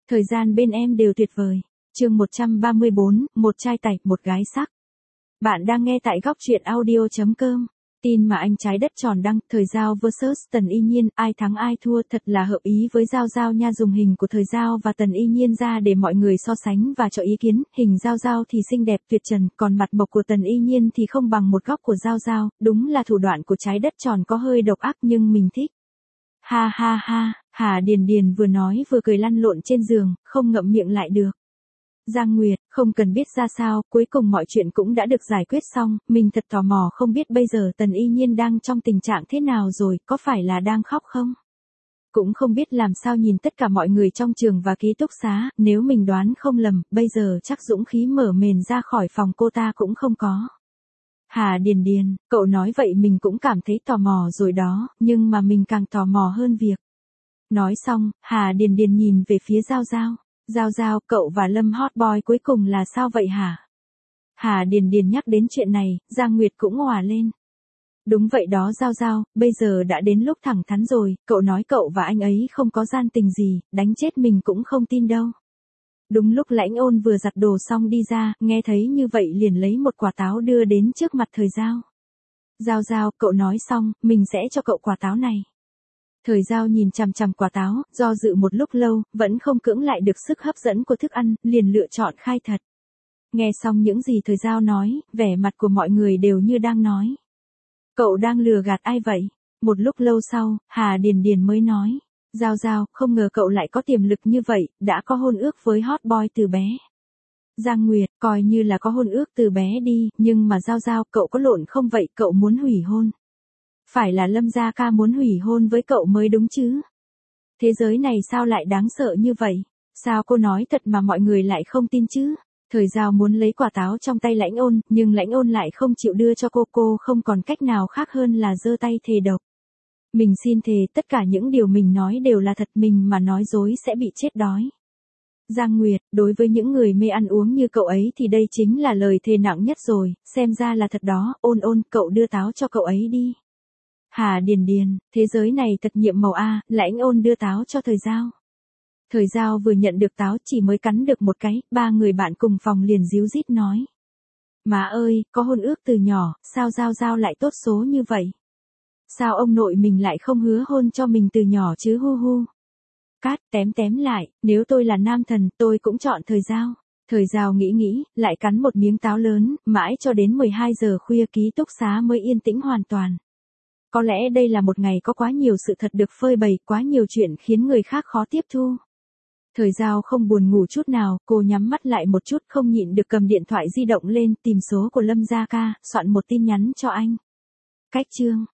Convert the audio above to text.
Thời gian bên em đều tuyệt vời. Chương 134, một trai tạch, một gái sắc. Bạn đang nghe tại góc truyện audio.com. Tin mà anh Trái Đất Tròn đăng, Thời Giao vs Tần Y Nhiên, ai thắng ai thua, thật là hợp ý với Giao Giao nha. Dùng hình của Thời Giao và Tần Y Nhiên ra để mọi người so sánh và cho ý kiến. Hình Giao Giao thì xinh đẹp tuyệt trần, còn mặt mộc của Tần Y Nhiên thì không bằng một góc của Giao Giao. Đúng là thủ đoạn của Trái Đất Tròn có hơi độc ác nhưng mình thích. Ha ha ha, Hà Điền Điền vừa nói vừa cười lăn lộn trên giường, không ngậm miệng lại được. Giang Nguyệt, không cần biết ra sao, cuối cùng mọi chuyện cũng đã được giải quyết xong, mình thật tò mò không biết bây giờ Tần Y Nhiên đang trong tình trạng thế nào rồi, có phải là đang khóc không? Cũng không biết làm sao nhìn tất cả mọi người trong trường và ký túc xá, nếu mình đoán không lầm, bây giờ chắc dũng khí mở mền ra khỏi phòng cô ta cũng không có. Hà Điền Điền, cậu nói vậy mình cũng cảm thấy tò mò rồi đó, nhưng mà mình càng tò mò hơn việc. Nói xong, Hà Điền Điền nhìn về phía Giao Giao. Giao Giao, cậu và Lâm hot boy cuối cùng là sao vậy hả? Hà Điền Điền nhắc đến chuyện này, Giang Nguyệt cũng òa lên. Đúng vậy đó Giao Giao, bây giờ đã đến lúc thẳng thắn rồi, cậu nói cậu và anh ấy không có gian tình gì, đánh chết mình cũng không tin đâu. Đúng lúc Lãnh Ôn vừa giặt đồ xong đi ra, nghe thấy như vậy liền lấy một quả táo đưa đến trước mặt Thời Giao. Giao Giao, cậu nói xong, mình sẽ cho cậu quả táo này. Thời Giao nhìn chằm chằm quả táo, do dự một lúc lâu, vẫn không cưỡng lại được sức hấp dẫn của thức ăn, liền lựa chọn khai thật. Nghe xong những gì Thời Giao nói, vẻ mặt của mọi người đều như đang nói. Cậu đang lừa gạt ai vậy? Một lúc lâu sau, Hà Điền Điền mới nói. Giao Giao, không ngờ cậu lại có tiềm lực như vậy, đã có hôn ước với hot boy từ bé. Giang Nguyệt, coi như là có hôn ước từ bé đi, nhưng mà Giao Giao, cậu có lộn không vậy, cậu muốn hủy hôn? Phải là Lâm Gia Ca muốn hủy hôn với cậu mới đúng chứ? Thế giới này sao lại đáng sợ như vậy? Sao cô nói thật mà mọi người lại không tin chứ? Thời Giao muốn lấy quả táo trong tay Lãnh Ôn, nhưng Lãnh Ôn lại không chịu đưa cho cô không còn cách nào khác hơn là giơ tay thề độc. Mình xin thề tất cả những điều mình nói đều là thật, mình mà nói dối sẽ bị chết đói. Giang Nguyệt, đối với những người mê ăn uống như cậu ấy thì đây chính là lời thề nặng nhất rồi, xem ra là thật đó. Ôn Ôn, cậu đưa táo cho cậu ấy đi. Hà Điền Điền, thế giới này thật nhiệm màu a. Lãnh Ôn đưa táo cho Thời Giao. Thời Giao vừa nhận được táo chỉ mới cắn được một cái, ba người bạn cùng phòng liền díu dít nói. Má ơi, có hôn ước từ nhỏ, sao Giao Giao lại tốt số như vậy? Sao ông nội mình lại không hứa hôn cho mình từ nhỏ chứ hu hu? Cát tém lại, nếu tôi là nam thần tôi cũng chọn Thời Giao. Thời Giao nghĩ, lại cắn một miếng táo lớn, mãi cho đến 12 giờ khuya ký túc xá mới yên tĩnh hoàn toàn. Có lẽ đây là một ngày có quá nhiều sự thật được phơi bày, quá nhiều chuyện khiến người khác khó tiếp thu. Thời Giao không buồn ngủ chút nào, cô nhắm mắt lại một chút không nhịn được cầm điện thoại di động lên tìm số của Lâm Gia Ca, soạn một tin nhắn cho anh. Cách chương.